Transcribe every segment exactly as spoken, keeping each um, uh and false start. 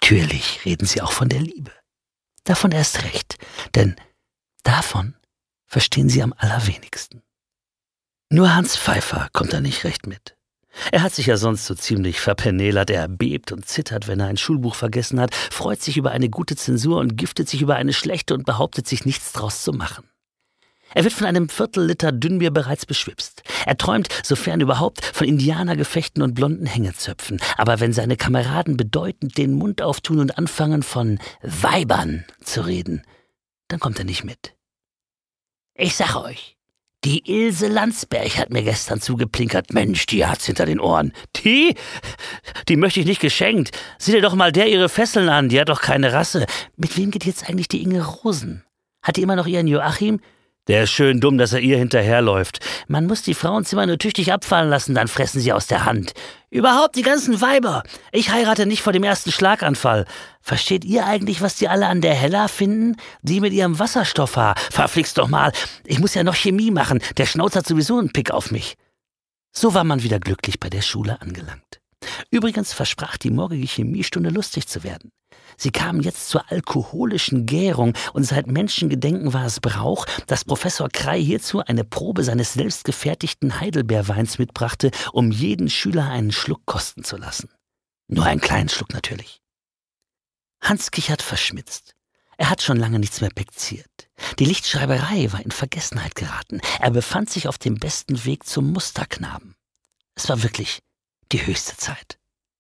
natürlich reden sie auch von der Liebe. Davon erst recht, denn davon verstehen sie am allerwenigsten. Nur Hans Pfeiffer kommt da nicht recht mit. Er hat sich ja sonst so ziemlich verpenelert, er bebt und zittert, wenn er ein Schulbuch vergessen hat, freut sich über eine gute Zensur und giftet sich über eine schlechte und behauptet sich nichts draus zu machen. Er wird von einem Viertelliter Dünnbier bereits beschwipst. Er träumt, sofern überhaupt, von Indianergefechten und blonden Hängezöpfen. Aber wenn seine Kameraden bedeutend den Mund auftun und anfangen, von Weibern zu reden, dann kommt er nicht mit. Ich sag euch, die Ilse Landsberg hat mir gestern zugeplinkert. Mensch, die hat's hinter den Ohren. Die? Die möchte ich nicht geschenkt. Sieh dir doch mal der ihre Fesseln an, die hat doch keine Rasse. Mit wem geht jetzt eigentlich die Inge Rosen? Hat die immer noch ihren Joachim? Der ist schön dumm, dass er ihr hinterherläuft. Man muss die Frauenzimmer nur tüchtig abfallen lassen, dann fressen sie aus der Hand. Überhaupt die ganzen Weiber. Ich heirate nicht vor dem ersten Schlaganfall. Versteht ihr eigentlich, was die alle an der Hella finden? Die mit ihrem Wasserstoffhaar. Verflixt doch mal. Ich muss ja noch Chemie machen. Der Schnauz hat sowieso einen Pick auf mich. So war man wieder glücklich bei der Schule angelangt. Übrigens versprach die morgige Chemiestunde lustig zu werden. Sie kamen jetzt zur alkoholischen Gärung und seit Menschengedenken war es Brauch, dass Professor Krey hierzu eine Probe seines selbstgefertigten Heidelbeerweins mitbrachte, um jeden Schüler einen Schluck kosten zu lassen. Nur einen kleinen Schluck natürlich. Hans kichert verschmitzt. Er hat schon lange nichts mehr pekziert. Die Lichtschreiberei war in Vergessenheit geraten. Er befand sich auf dem besten Weg zum Musterknaben. Es war wirklich die höchste Zeit.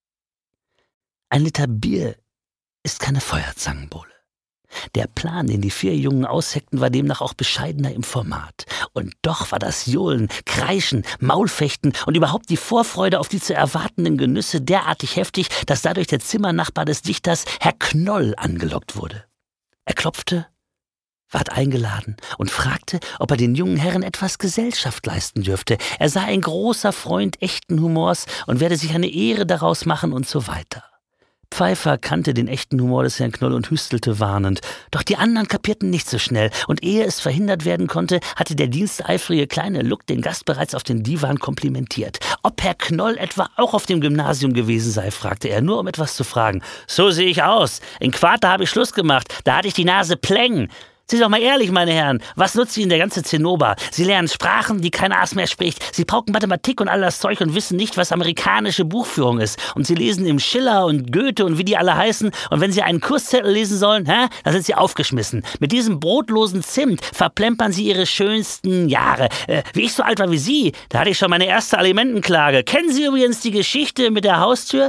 Ein Liter Bier ist keine Feuerzangenbowle. Der Plan, den die vier Jungen ausheckten, war demnach auch bescheidener im Format. Und doch war das Johlen, Kreischen, Maulfechten und überhaupt die Vorfreude auf die zu erwartenden Genüsse derartig heftig, dass dadurch der Zimmernachbar des Dichters, Herr Knoll, angelockt wurde. Er klopfte, ward eingeladen und fragte, ob er den jungen Herren etwas Gesellschaft leisten dürfte. Er sei ein großer Freund echten Humors und werde sich eine Ehre daraus machen und so weiter. Pfeiffer kannte den echten Humor des Herrn Knoll und hüstelte warnend. Doch die anderen kapierten nicht so schnell, und ehe es verhindert werden konnte, hatte der diensteifrige kleine Luck den Gast bereits auf den Divan komplimentiert. Ob Herr Knoll etwa auch auf dem Gymnasium gewesen sei, fragte er, nur um etwas zu fragen. »So sehe ich aus. In Quarter habe ich Schluss gemacht. Da hatte ich die Nase pläng. Sie doch mal ehrlich, meine Herren, was nutzt Ihnen der ganze Zinnober? Sie lernen Sprachen, die kein Aas mehr spricht. Sie pauken Mathematik und all das Zeug und wissen nicht, was amerikanische Buchführung ist. Und Sie lesen im Schiller und Goethe und wie die alle heißen. Und wenn Sie einen Kurszettel lesen sollen, hä, dann sind Sie aufgeschmissen. Mit diesem brotlosen Zimt verplempern Sie Ihre schönsten Jahre. Äh, wie ich so alt war wie Sie, da hatte ich schon meine erste Alimentenklage. Kennen Sie übrigens die Geschichte mit der Haustür?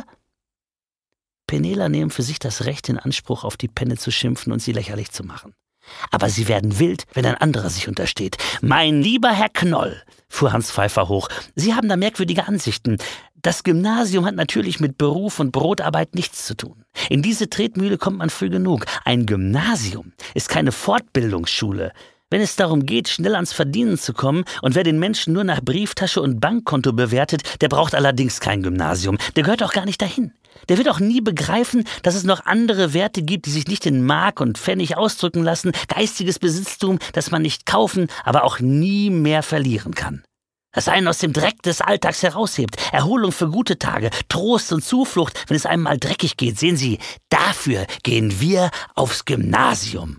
Penela nehmen für sich das Recht in Anspruch, auf die Penne zu schimpfen und sie lächerlich zu machen. Aber sie werden wild, wenn ein anderer sich untersteht. »Mein lieber Herr Knoll«, fuhr Hans Pfeiffer hoch, »Sie haben da merkwürdige Ansichten. Das Gymnasium hat natürlich mit Beruf und Brotarbeit nichts zu tun. In diese Tretmühle kommt man früh genug. Ein Gymnasium ist keine Fortbildungsschule. Wenn es darum geht, schnell ans Verdienen zu kommen, und wer den Menschen nur nach Brieftasche und Bankkonto bewertet, der braucht allerdings kein Gymnasium. Der gehört auch gar nicht dahin. Der wird auch nie begreifen, dass es noch andere Werte gibt, die sich nicht in Mark und Pfennig ausdrücken lassen, geistiges Besitztum, das man nicht kaufen, aber auch nie mehr verlieren kann. Das einen aus dem Dreck des Alltags heraushebt, Erholung für gute Tage, Trost und Zuflucht, wenn es einem mal dreckig geht. Sehen Sie, dafür gehen wir aufs Gymnasium.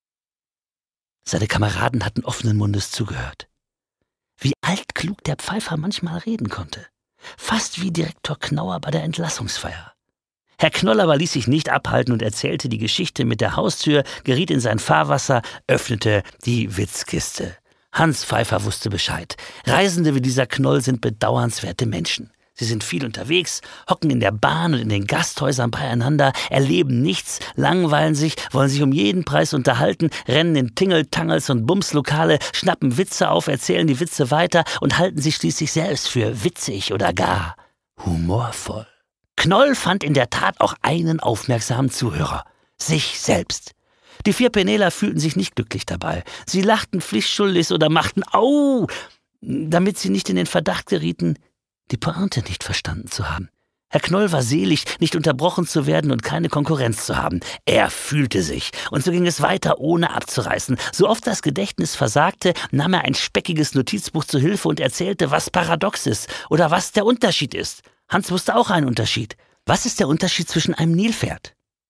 Seine Kameraden hatten offenen Mundes zugehört. Wie altklug der Pfeiffer manchmal reden konnte. Fast wie Direktor Knauer bei der Entlassungsfeier. Herr Knoll aber ließ sich nicht abhalten und erzählte die Geschichte mit der Haustür, geriet in sein Fahrwasser, öffnete die Witzkiste. Hans Pfeiffer wusste Bescheid. Reisende wie dieser Knoll sind bedauernswerte Menschen. Sie sind viel unterwegs, hocken in der Bahn und in den Gasthäusern beieinander, erleben nichts, langweilen sich, wollen sich um jeden Preis unterhalten, rennen in Tingeltangels und Bumslokale, schnappen Witze auf, erzählen die Witze weiter und halten sich schließlich selbst für witzig oder gar humorvoll. Knoll fand in der Tat auch einen aufmerksamen Zuhörer, sich selbst. Die vier Peneler fühlten sich nicht glücklich dabei. Sie lachten pflichtschuldig oder machten Au, damit sie nicht in den Verdacht gerieten, die Pointe nicht verstanden zu haben. Herr Knoll war selig, nicht unterbrochen zu werden und keine Konkurrenz zu haben. Er fühlte sich. Und so ging es weiter, ohne abzureißen. So oft das Gedächtnis versagte, nahm er ein speckiges Notizbuch zu Hilfe und erzählte, was paradox ist oder was der Unterschied ist. Hans wusste auch einen Unterschied. Was ist der Unterschied zwischen einem Nilpferd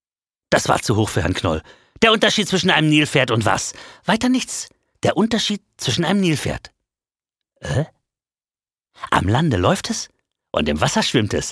Das war zu hoch für Herrn Knoll. Der Unterschied zwischen einem Nilpferd und was? Weiter nichts. Der Unterschied zwischen einem Nilpferd. Äh? Am Lande läuft es und im Wasser schwimmt es.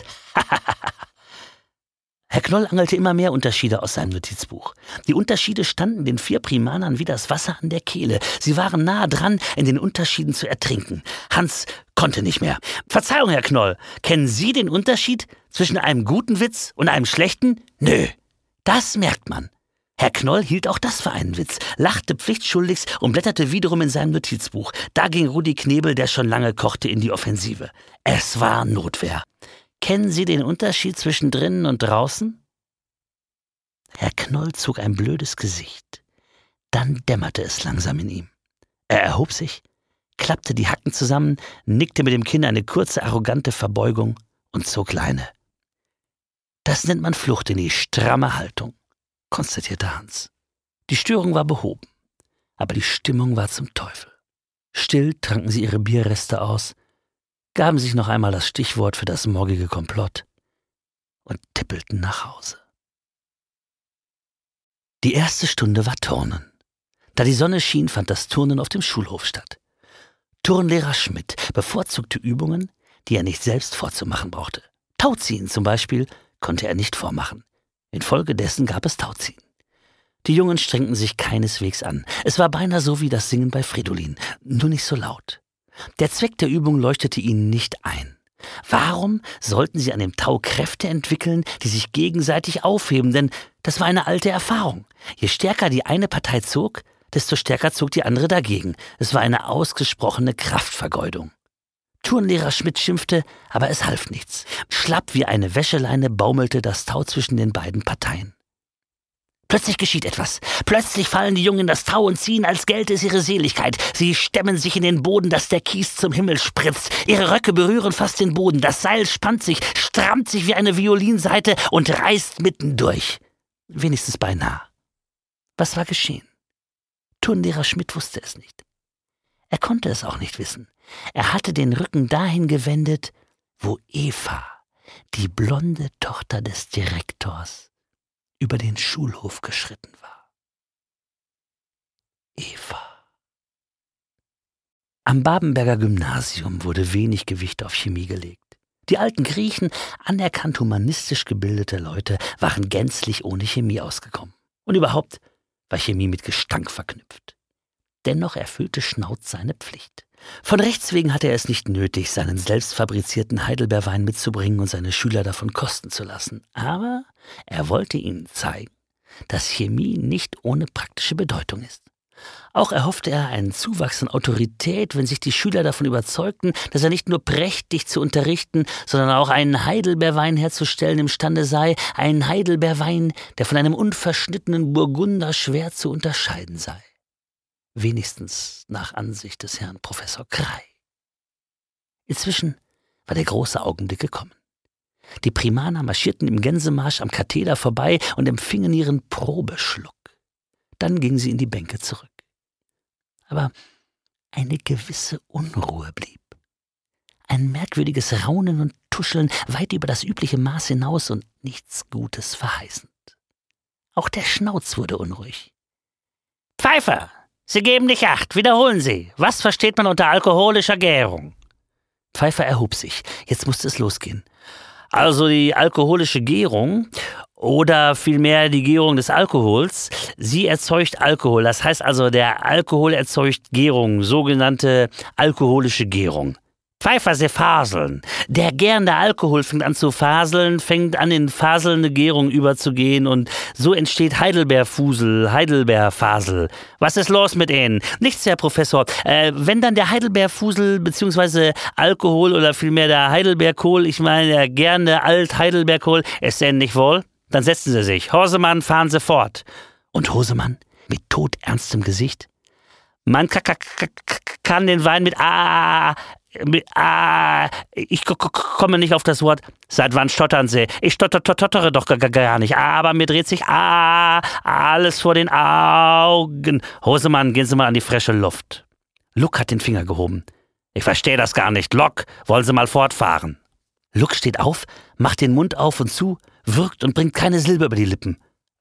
Herr Knoll angelte immer mehr Unterschiede aus seinem Notizbuch. Die Unterschiede standen den vier Primanern wie das Wasser an der Kehle. Sie waren nahe dran, in den Unterschieden zu ertrinken. Hans konnte nicht mehr. Verzeihung, Herr Knoll, kennen Sie den Unterschied zwischen einem guten Witz und einem schlechten? Nö, das merkt man. Herr Knoll hielt auch das für einen Witz, lachte pflichtschuldigst und blätterte wiederum in seinem Notizbuch. Da ging Rudi Knebel, der schon lange kochte, in die Offensive. Es war Notwehr. Kennen Sie den Unterschied zwischen drinnen und draußen? Herr Knoll zog ein blödes Gesicht. Dann dämmerte es langsam in ihm. Er erhob sich, klappte die Hacken zusammen, nickte mit dem Kinn eine kurze, arrogante Verbeugung und zog Leine. Das nennt man Flucht in die stramme Haltung, konstatierte Hans. Die Störung war behoben, aber die Stimmung war zum Teufel. Still tranken sie ihre Bierreste aus, gaben sich noch einmal das Stichwort für das morgige Komplott und tippelten nach Hause. Die erste Stunde war Turnen. Da die Sonne schien, fand das Turnen auf dem Schulhof statt. Turnlehrer Schmidt bevorzugte Übungen, die er nicht selbst vorzumachen brauchte. Tauziehen zum Beispiel konnte er nicht vormachen. Infolgedessen gab es Tauziehen. Die Jungen strengten sich keineswegs an. Es war beinahe so wie das Singen bei Fridolin, nur nicht so laut. Der Zweck der Übung leuchtete ihnen nicht ein. Warum sollten sie an dem Tau Kräfte entwickeln, die sich gegenseitig aufheben? Denn das war eine alte Erfahrung. Je stärker die eine Partei zog, desto stärker zog die andere dagegen. Es war eine ausgesprochene Kraftvergeudung. Turnlehrer Schmidt schimpfte, aber es half nichts. Schlapp wie eine Wäscheleine baumelte das Tau zwischen den beiden Parteien. Plötzlich geschieht etwas. Plötzlich fallen die Jungen in das Tau und ziehen, als gelte es ihre Seligkeit. Sie stemmen sich in den Boden, dass der Kies zum Himmel spritzt. Ihre Röcke berühren fast den Boden. Das Seil spannt sich, strammt sich wie eine Violinsaite und reißt mittendurch. Wenigstens beinahe. Was war geschehen? Turnlehrer Schmidt wusste es nicht. Er konnte es auch nicht wissen. Er hatte den Rücken dahin gewendet, wo Eva, die blonde Tochter des Direktors, über den Schulhof geschritten war. Eva. Am Babenberger Gymnasium wurde wenig Gewicht auf Chemie gelegt. Die alten Griechen, anerkannt humanistisch gebildete Leute, waren gänzlich ohne Chemie ausgekommen. Und überhaupt war Chemie mit Gestank verknüpft. Dennoch erfüllte Schnauz seine Pflicht. Von Rechts wegen hatte er es nicht nötig, seinen selbst fabrizierten Heidelbeerwein mitzubringen und seine Schüler davon kosten zu lassen. Aber er wollte ihnen zeigen, dass Chemie nicht ohne praktische Bedeutung ist. Auch erhoffte er einen Zuwachs an Autorität, wenn sich die Schüler davon überzeugten, dass er nicht nur prächtig zu unterrichten, sondern auch einen Heidelbeerwein herzustellen imstande sei, einen Heidelbeerwein, der von einem unverschnittenen Burgunder schwer zu unterscheiden sei. Wenigstens nach Ansicht des Herrn Professor Krey. Inzwischen war der große Augenblick gekommen. Die Primaner marschierten im Gänsemarsch am Katheder vorbei und empfingen ihren Probeschluck. Dann gingen sie in die Bänke zurück. Aber eine gewisse Unruhe blieb. Ein merkwürdiges Raunen und Tuscheln weit über das übliche Maß hinaus und nichts Gutes verheißend. Auch der Schnauz wurde unruhig. »Pfeifer! Sie geben nicht acht, wiederholen Sie. Was versteht man unter alkoholischer Gärung?« Pfeifer erhob sich. Jetzt musste es losgehen. Also die alkoholische Gärung oder vielmehr die Gärung des Alkohols, sie erzeugt Alkohol. Das heißt also, der Alkohol erzeugt Gärung, sogenannte alkoholische Gärung. Pfeifer, Sie faseln. Der gärende Alkohol fängt an zu faseln, fängt an in faselnde Gärung überzugehen und so entsteht Heidelbeerfusel, Heidelbeerfasel. Was ist los mit Ihnen? Nichts, Herr Professor. Äh, wenn dann der Heidelbeerfusel bzw. Alkohol oder vielmehr der Heidelbeerkohl, ich meine der gärende Alt-Heidelbeerkohl, ist Ihnen nicht wohl? Dann setzen Sie sich. Hosemann, fahren Sie fort. Und Hosemann mit todernstem Gesicht? Man kann den Wein mit A... Ah, ich komme nicht auf das Wort. Seit wann stottern Sie? Ich stotter, stottere doch gar nicht. Aber mir dreht sich ah, alles vor den Augen. Hosemann, gehen Sie mal an die frische Luft. Luck hat den Finger gehoben. Ich verstehe das gar nicht. Lock, wollen Sie mal fortfahren? Luck steht auf, macht den Mund auf und zu, wirkt und bringt keine Silbe über die Lippen.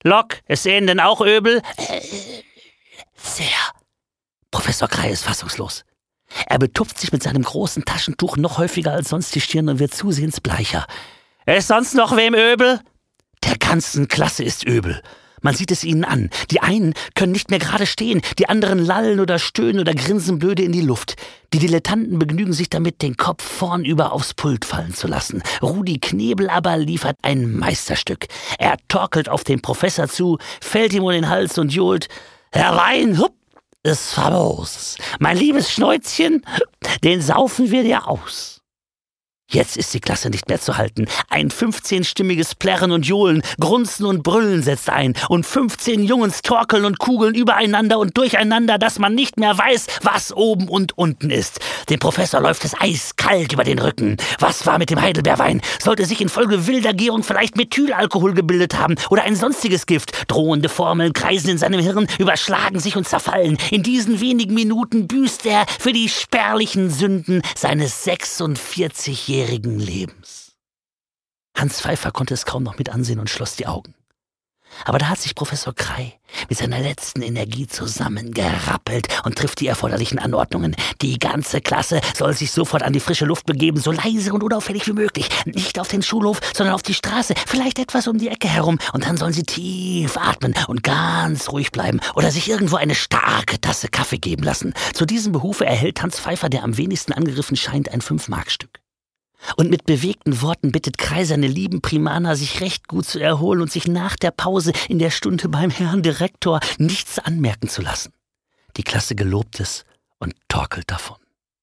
Lok, ist Ihnen denn auch übel? Äh, sehr. Professor Krei ist fassungslos. Er betupft sich mit seinem großen Taschentuch noch häufiger als sonst die Stirn und wird zusehends bleicher. Ist sonst noch wem übel? Der ganzen Klasse ist übel. Man sieht es ihnen an. Die einen können nicht mehr gerade stehen, die anderen lallen oder stöhnen oder grinsen blöde in die Luft. Die Dilettanten begnügen sich damit, den Kopf vornüber aufs Pult fallen zu lassen. Rudi Knebel aber liefert ein Meisterstück. Er torkelt auf den Professor zu, fällt ihm um den Hals und johlt: Herr Wein, hupp, ist famos. Mein liebes Schnäuzchen, den saufen wir dir aus. Jetzt ist die Klasse nicht mehr zu halten. Ein fünfzehnstimmiges Plärren und Johlen, Grunzen und Brüllen setzt ein und fünfzehn Jungens torkeln und kugeln übereinander und durcheinander, dass man nicht mehr weiß, was oben und unten ist. Dem Professor läuft es eiskalt über den Rücken. Was war mit dem Heidelbeerwein? Sollte sich infolge wilder Gärung vielleicht Methylalkohol gebildet haben oder ein sonstiges Gift? Drohende Formeln kreisen in seinem Hirn, überschlagen sich und zerfallen. In diesen wenigen Minuten büßt er für die spärlichen Sünden seines sechsundvierzigjährigen Lebens. Hans Pfeiffer konnte es kaum noch mit ansehen und schloss die Augen. Aber da hat sich Professor Krei mit seiner letzten Energie zusammengerappelt und trifft die erforderlichen Anordnungen. Die ganze Klasse soll sich sofort an die frische Luft begeben, so leise und unauffällig wie möglich. Nicht auf den Schulhof, sondern auf die Straße, vielleicht etwas um die Ecke herum. Und dann sollen sie tief atmen und ganz ruhig bleiben oder sich irgendwo eine starke Tasse Kaffee geben lassen. Zu diesem Behufe erhält Hans Pfeiffer, der am wenigsten angegriffen scheint, ein Fünf-Mark-Stück. Und mit bewegten Worten bittet Krei seine lieben Primaner, sich recht gut zu erholen und sich nach der Pause in der Stunde beim Herrn Direktor nichts anmerken zu lassen. Die Klasse gelobt es und torkelt davon.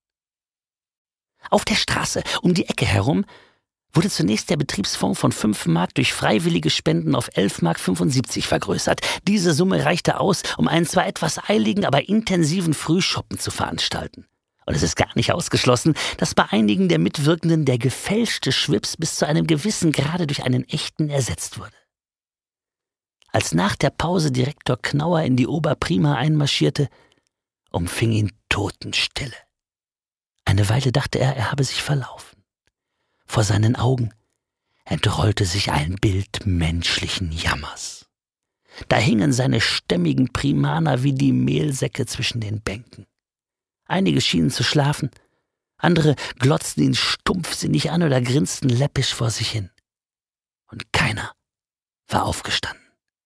Auf der Straße um die Ecke herum wurde zunächst der Betriebsfonds von fünf Mark durch freiwillige Spenden auf elf Mark fünfundsiebzig vergrößert. Diese Summe reichte aus, um einen zwar etwas eiligen, aber intensiven Frühschoppen zu veranstalten. Und es ist gar nicht ausgeschlossen, dass bei einigen der Mitwirkenden der gefälschte Schwips bis zu einem gewissen Grade durch einen echten ersetzt wurde. Als nach der Pause Direktor Knauer in die Oberprima einmarschierte, umfing ihn Totenstille. Eine Weile dachte er, er habe sich verlaufen. Vor seinen Augen entrollte sich ein Bild menschlichen Jammers. Da hingen seine stämmigen Primaner wie die Mehlsäcke zwischen den Bänken. Einige schienen zu schlafen, andere glotzten ihn stumpfsinnig an oder grinsten läppisch vor sich hin. Und keiner war aufgestanden.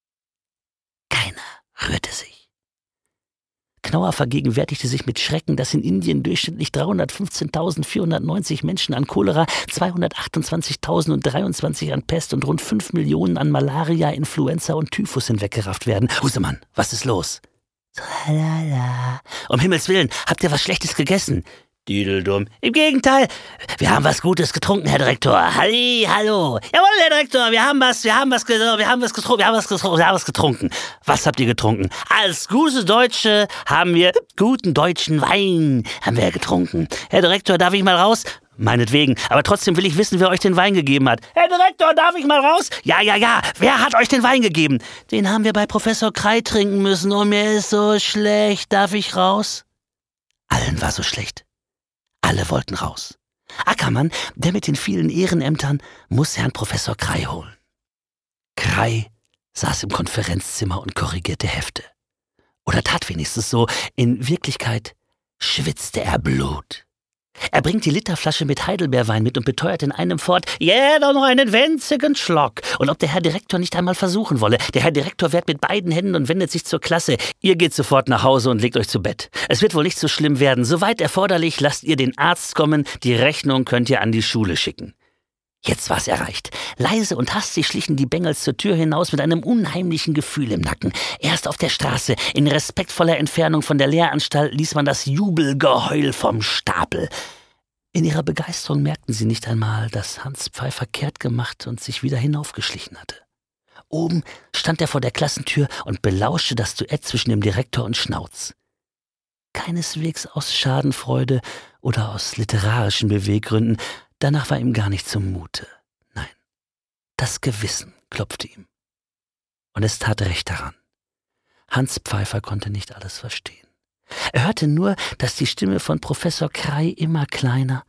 Keiner rührte sich. Knauer vergegenwärtigte sich mit Schrecken, dass in Indien durchschnittlich dreihundertfünfzehntausendvierhundertneunzig Menschen an Cholera, zweihundertachtundzwanzigtausenddreiundzwanzig an Pest und rund fünf Millionen an Malaria, Influenza und Typhus hinweggerafft werden. Husemann, was ist los? Tralala. Um Himmels Willen, habt ihr was Schlechtes gegessen? Düdeldumm. Im Gegenteil, wir haben was Gutes getrunken, Herr Direktor. Halli, hallo. Jawohl, Herr Direktor, wir haben was, wir haben was, wir haben was getrunken, wir haben was getrunken, wir haben was getrunken. Was habt ihr getrunken? Als gute Deutsche haben wir guten deutschen Wein, haben wir getrunken. Herr Direktor, darf ich mal raus? Meinetwegen, aber trotzdem will ich wissen, wer euch den Wein gegeben hat. Herr Direktor, darf ich mal raus? Ja, ja, ja, wer hat euch den Wein gegeben? Den haben wir bei Professor Krei trinken müssen und mir ist so schlecht. Darf ich raus? Allen war so schlecht. Alle wollten raus. Ackermann, der mit den vielen Ehrenämtern, muss Herrn Professor Krei holen. Krei saß im Konferenzzimmer und korrigierte Hefte. Oder tat wenigstens so. In Wirklichkeit schwitzte er Blut. Er bringt die Literflasche mit Heidelbeerwein mit und beteuert in einem fort, jeder noch einen winzigen Schluck. Und ob der Herr Direktor nicht einmal versuchen wolle. Der Herr Direktor wehrt mit beiden Händen und wendet sich zur Klasse. Ihr geht sofort nach Hause und legt euch zu Bett. Es wird wohl nicht so schlimm werden. Soweit erforderlich, lasst ihr den Arzt kommen. Die Rechnung könnt ihr an die Schule schicken. Jetzt war's erreicht. Leise und hastig schlichen die Bengels zur Tür hinaus mit einem unheimlichen Gefühl im Nacken. Erst auf der Straße, in respektvoller Entfernung von der Lehranstalt, ließ man das Jubelgeheul vom Stapel. In ihrer Begeisterung merkten sie nicht einmal, dass Hans Pfeiffer kehrt gemacht und sich wieder hinaufgeschlichen hatte. Oben stand er vor der Klassentür und belauschte das Duett zwischen dem Direktor und Schnauz. Keineswegs aus Schadenfreude oder aus literarischen Beweggründen, danach war ihm gar nicht zumute. Nein, das Gewissen klopfte ihm. Und es tat recht daran. Hans Pfeiffer konnte nicht alles verstehen. Er hörte nur, dass die Stimme von Professor Krei immer kleiner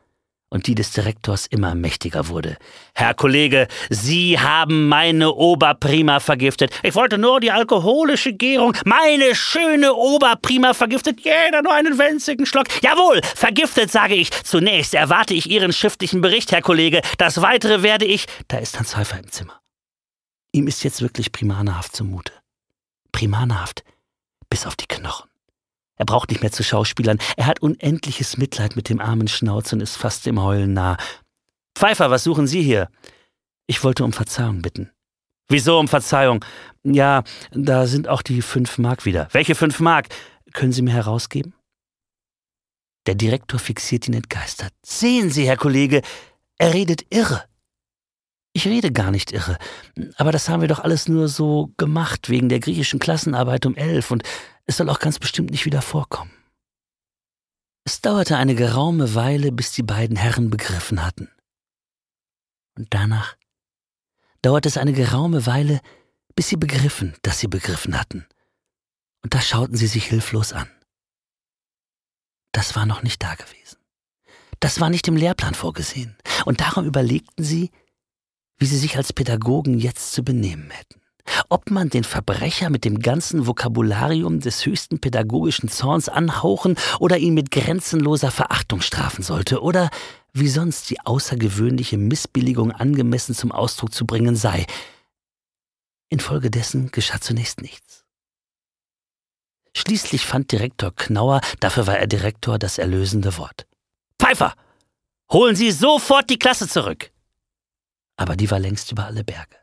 und die des Direktors immer mächtiger wurde. »Herr Kollege, Sie haben meine Oberprima vergiftet. Ich wollte nur die alkoholische Gärung, meine schöne Oberprima vergiftet. Jeder nur einen winzigen Schluck. Jawohl, vergiftet, sage ich. Zunächst erwarte ich Ihren schriftlichen Bericht, Herr Kollege. Das Weitere werde ich...« Da ist Hans Pfeiffer im Zimmer. Ihm ist jetzt wirklich primanerhaft zumute. Primanerhaft bis auf die Knochen. Er braucht nicht mehr zu schauspielern. Er hat unendliches Mitleid mit dem armen Schnauz und ist fast dem Heulen nah. »Pfeiffer, was suchen Sie hier?« »Ich wollte um Verzeihung bitten.« »Wieso um Verzeihung?« »Ja, da sind auch die fünf Mark wieder.« »Welche fünf Mark? Können Sie mir herausgeben?« Der Direktor fixiert ihn entgeistert. »Sehen Sie, Herr Kollege, er redet irre.« »Ich rede gar nicht irre, aber das haben wir doch alles nur so gemacht, wegen der griechischen Klassenarbeit um elf und es soll auch ganz bestimmt nicht wieder vorkommen.« Es dauerte eine geraume Weile, bis die beiden Herren begriffen hatten. Und danach dauerte es eine geraume Weile, bis sie begriffen, dass sie begriffen hatten. Und da schauten sie sich hilflos an. Das war noch nicht da gewesen. Das war nicht im Lehrplan vorgesehen. Und darum überlegten sie, wie sie sich als Pädagogen jetzt zu benehmen hätten. Ob man den Verbrecher mit dem ganzen Vokabularium des höchsten pädagogischen Zorns anhauchen oder ihn mit grenzenloser Verachtung strafen sollte oder wie sonst die außergewöhnliche Missbilligung angemessen zum Ausdruck zu bringen sei. Infolgedessen geschah zunächst nichts. Schließlich fand Direktor Knauer, dafür war er Direktor, das erlösende Wort. »Pfeiffer, holen Sie sofort die Klasse zurück!« Aber die war längst über alle Berge.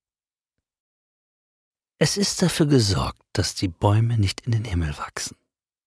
Es ist dafür gesorgt, dass die Bäume nicht in den Himmel wachsen.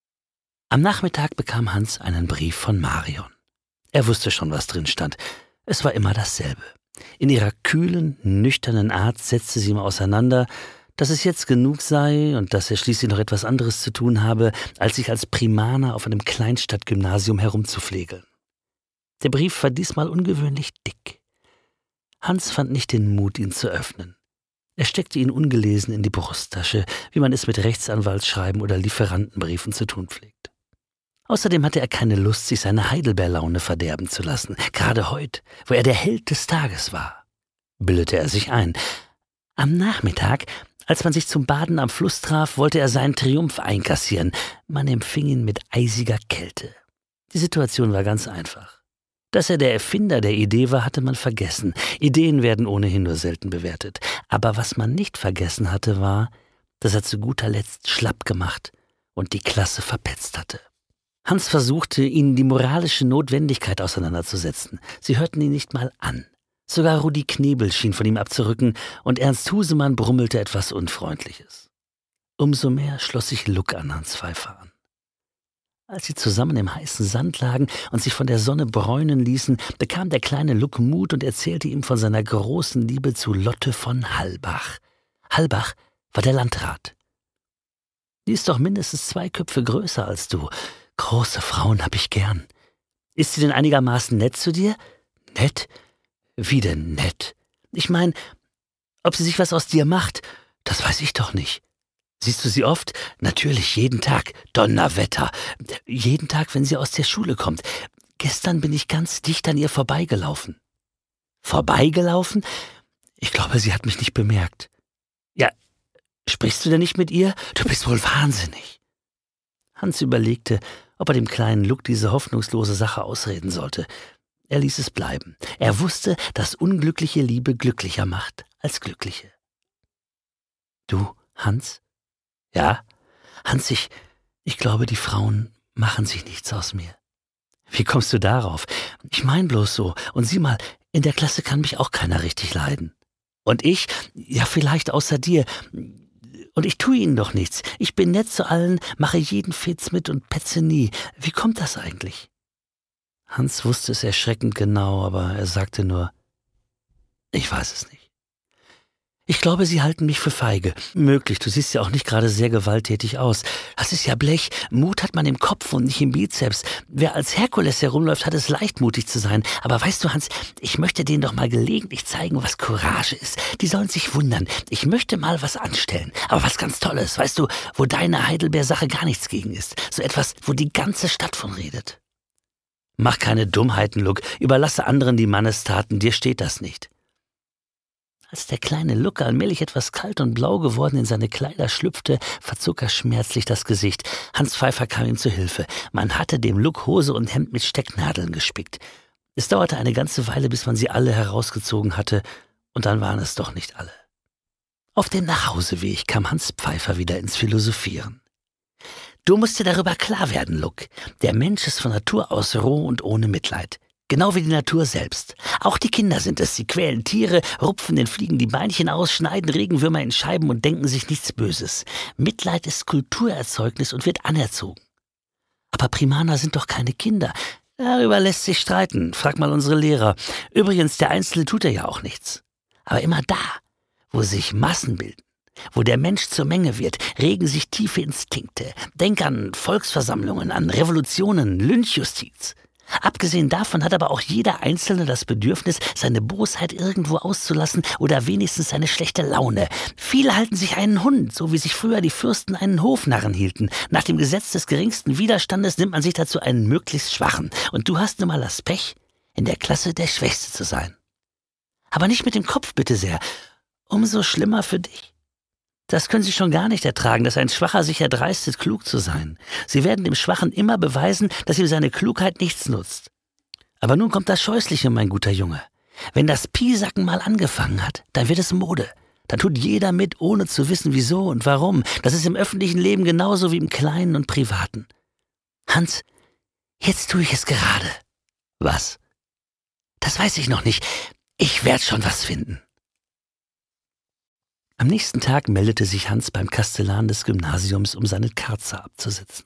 Am Nachmittag bekam Hans einen Brief von Marion. Er wusste schon, was drin stand. Es war immer dasselbe. In ihrer kühlen, nüchternen Art setzte sie ihm auseinander, dass es jetzt genug sei und dass er schließlich noch etwas anderes zu tun habe, als sich als Primaner auf einem Kleinstadtgymnasium herumzupflegeln. Der Brief war diesmal ungewöhnlich dick. Hans fand nicht den Mut, ihn zu öffnen. Er steckte ihn ungelesen in die Brusttasche, wie man es mit Rechtsanwaltsschreiben oder Lieferantenbriefen zu tun pflegt. Außerdem hatte er keine Lust, sich seine Heidelbeerlaune verderben zu lassen, gerade heute, wo er der Held des Tages war, bildete er sich ein. Am Nachmittag, als man sich zum Baden am Fluss traf, wollte er seinen Triumph einkassieren. Man empfing ihn mit eisiger Kälte. Die Situation war ganz einfach. Dass er der Erfinder der Idee war, hatte man vergessen. Ideen werden ohnehin nur selten bewertet. Aber was man nicht vergessen hatte, war, dass er zu guter Letzt schlapp gemacht und die Klasse verpetzt hatte. Hans versuchte, ihnen die moralische Notwendigkeit auseinanderzusetzen. Sie hörten ihn nicht mal an. Sogar Rudi Knebel schien von ihm abzurücken und Ernst Husemann brummelte etwas Unfreundliches. Umso mehr schloss sich Luck an Hans Pfeiffer an. Als sie zusammen im heißen Sand lagen und sich von der Sonne bräunen ließen, bekam der kleine Luck Mut und erzählte ihm von seiner großen Liebe zu Lotte von Hallbach. Hallbach war der Landrat. Die ist doch mindestens zwei Köpfe größer als du. Große Frauen hab ich gern. Ist sie denn einigermaßen nett zu dir? Nett? Wie denn nett? Ich mein, ob sie sich was aus dir macht, das weiß ich doch nicht. Siehst du sie oft? Natürlich, jeden Tag. Donnerwetter. Jeden Tag, wenn sie aus der Schule kommt. Gestern bin ich ganz dicht an ihr vorbeigelaufen. Vorbeigelaufen? Ich glaube, sie hat mich nicht bemerkt. Ja, sprichst du denn nicht mit ihr? Du bist wohl wahnsinnig. Hans überlegte, ob er dem kleinen Luck diese hoffnungslose Sache ausreden sollte. Er ließ es bleiben. Er wusste, dass unglückliche Liebe glücklicher macht als glückliche. Du, Hans? Ja, Hans, ich, ich glaube, die Frauen machen sich nichts aus mir. Wie kommst du darauf? Ich mein bloß so. Und sieh mal, in der Klasse kann mich auch keiner richtig leiden. Und ich? Ja, vielleicht außer dir. Und ich tue ihnen doch nichts. Ich bin nett zu allen, mache jeden Fetz mit und petze nie. Wie kommt das eigentlich? Hans wusste es erschreckend genau, aber er sagte nur, ich weiß es nicht. Ich glaube, sie halten mich für feige. Möglich, du siehst ja auch nicht gerade sehr gewalttätig aus. Das ist ja Blech. Mut hat man im Kopf und nicht im Bizeps. Wer als Herkules herumläuft, hat es leicht, mutig zu sein. Aber weißt du, Hans, ich möchte denen doch mal gelegentlich zeigen, was Courage ist. Die sollen sich wundern. Ich möchte mal was anstellen. Aber was ganz Tolles, weißt du, wo deine Heidelbeer-Sache gar nichts gegen ist. So etwas, wo die ganze Stadt von redet. »Mach keine Dummheiten, Luck. Überlasse anderen die Mannestaten. Dir steht das nicht.« Als der kleine Luck allmählich etwas kalt und blau geworden in seine Kleider schlüpfte, verzog er schmerzlich das Gesicht. Hans Pfeiffer kam ihm zu Hilfe. Man hatte dem Luck Hose und Hemd mit Stecknadeln gespickt. Es dauerte eine ganze Weile, bis man sie alle herausgezogen hatte, und dann waren es doch nicht alle. Auf dem Nachhauseweg kam Hans Pfeiffer wieder ins Philosophieren. »Du musst dir darüber klar werden, Luck. Der Mensch ist von Natur aus roh und ohne Mitleid. Genau wie die Natur selbst. Auch die Kinder sind es. Sie quälen Tiere, rupfen den Fliegen die Beinchen aus, schneiden Regenwürmer in Scheiben und denken sich nichts Böses. Mitleid ist Kulturerzeugnis und wird anerzogen. Aber Primaner sind doch keine Kinder. Darüber lässt sich streiten. Frag mal unsere Lehrer. Übrigens, der Einzelne tut er ja auch nichts. Aber immer da, wo sich Massen bilden, wo der Mensch zur Menge wird, regen sich tiefe Instinkte. Denk an Volksversammlungen, an Revolutionen, Lynchjustiz. Abgesehen davon hat aber auch jeder Einzelne das Bedürfnis, seine Bosheit irgendwo auszulassen oder wenigstens seine schlechte Laune. Viele halten sich einen Hund, so wie sich früher die Fürsten einen Hofnarren hielten. Nach dem Gesetz des geringsten Widerstandes nimmt man sich dazu einen möglichst Schwachen. Und du hast nun mal das Pech, in der Klasse der Schwächste zu sein. Aber nicht mit dem Kopf, bitte sehr. Umso schlimmer für dich. Das können Sie schon gar nicht ertragen, dass ein Schwacher sich erdreistet, klug zu sein. Sie werden dem Schwachen immer beweisen, dass ihm seine Klugheit nichts nutzt. Aber nun kommt das Scheußliche, mein guter Junge. Wenn das Piesacken mal angefangen hat, dann wird es Mode. Dann tut jeder mit, ohne zu wissen, wieso und warum. Das ist im öffentlichen Leben genauso wie im Kleinen und Privaten. Hans, jetzt tue ich es gerade. Was? Das weiß ich noch nicht. Ich werde schon was finden. Am nächsten Tag meldete sich Hans beim Kastellan des Gymnasiums, um seine Karzer abzusitzen.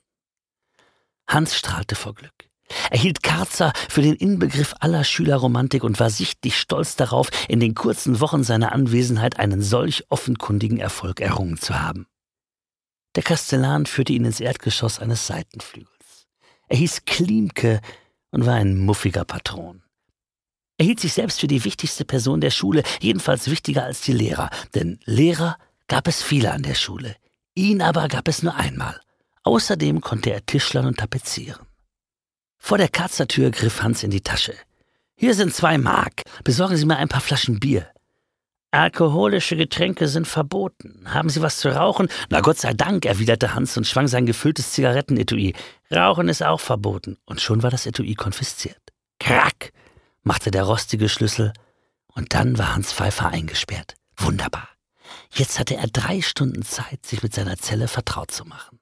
Hans strahlte vor Glück. Er hielt Karzer für den Inbegriff aller Schülerromantik und war sichtlich stolz darauf, in den kurzen Wochen seiner Anwesenheit einen solch offenkundigen Erfolg errungen zu haben. Der Kastellan führte ihn ins Erdgeschoss eines Seitenflügels. Er hieß Klimke und war ein muffiger Patron. Er hielt sich selbst für die wichtigste Person der Schule, jedenfalls wichtiger als die Lehrer. Denn Lehrer gab es viele an der Schule. Ihn aber gab es nur einmal. Außerdem konnte er tischlern und tapezieren. Vor der Karzertür griff Hans in die Tasche. »Hier sind zwei Mark. Besorgen Sie mir ein paar Flaschen Bier.« »Alkoholische Getränke sind verboten. Haben Sie was zu rauchen?« »Na Gott sei Dank«, erwiderte Hans und schwang sein gefülltes Zigarettenetui. »Rauchen ist auch verboten.« Und schon war das Etui konfisziert. Krack! Machte der rostige Schlüssel, und dann war Hans Pfeiffer eingesperrt. Wunderbar. Jetzt hatte er drei Stunden Zeit, sich mit seiner Zelle vertraut zu machen.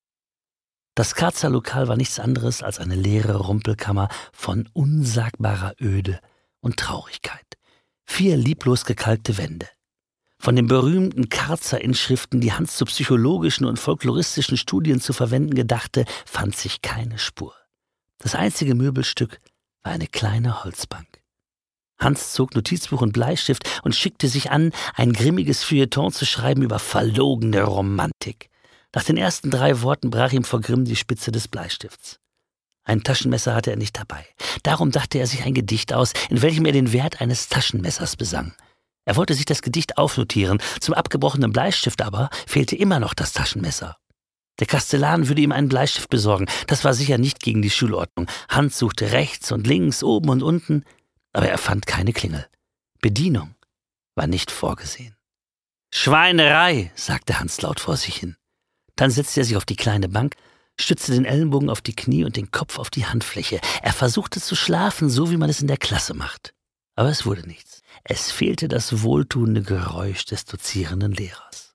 Das Karzer Lokal war nichts anderes als eine leere Rumpelkammer von unsagbarer Öde und Traurigkeit. Vier lieblos gekalkte Wände. Von den berühmten Karzer-Inschriften, die Hans zu psychologischen und folkloristischen Studien zu verwenden gedachte, fand sich keine Spur. Das einzige Möbelstück war eine kleine Holzbank. Hans zog Notizbuch und Bleistift und schickte sich an, ein grimmiges Feuilleton zu schreiben über verlogene Romantik. Nach den ersten drei Worten brach ihm vor Grimm die Spitze des Bleistifts. Ein Taschenmesser hatte er nicht dabei. Darum dachte er sich ein Gedicht aus, in welchem er den Wert eines Taschenmessers besang. Er wollte sich das Gedicht aufnotieren, zum abgebrochenen Bleistift aber fehlte immer noch das Taschenmesser. Der Kastellan würde ihm einen Bleistift besorgen. Das war sicher nicht gegen die Schulordnung. Hans suchte rechts und links, oben und unten, aber er fand keine Klingel. Bedienung war nicht vorgesehen. »Schweinerei«, sagte Hans laut vor sich hin. Dann setzte er sich auf die kleine Bank, stützte den Ellenbogen auf die Knie und den Kopf auf die Handfläche. Er versuchte zu schlafen, so wie man es in der Klasse macht. Aber es wurde nichts. Es fehlte das wohltuende Geräusch des dozierenden Lehrers.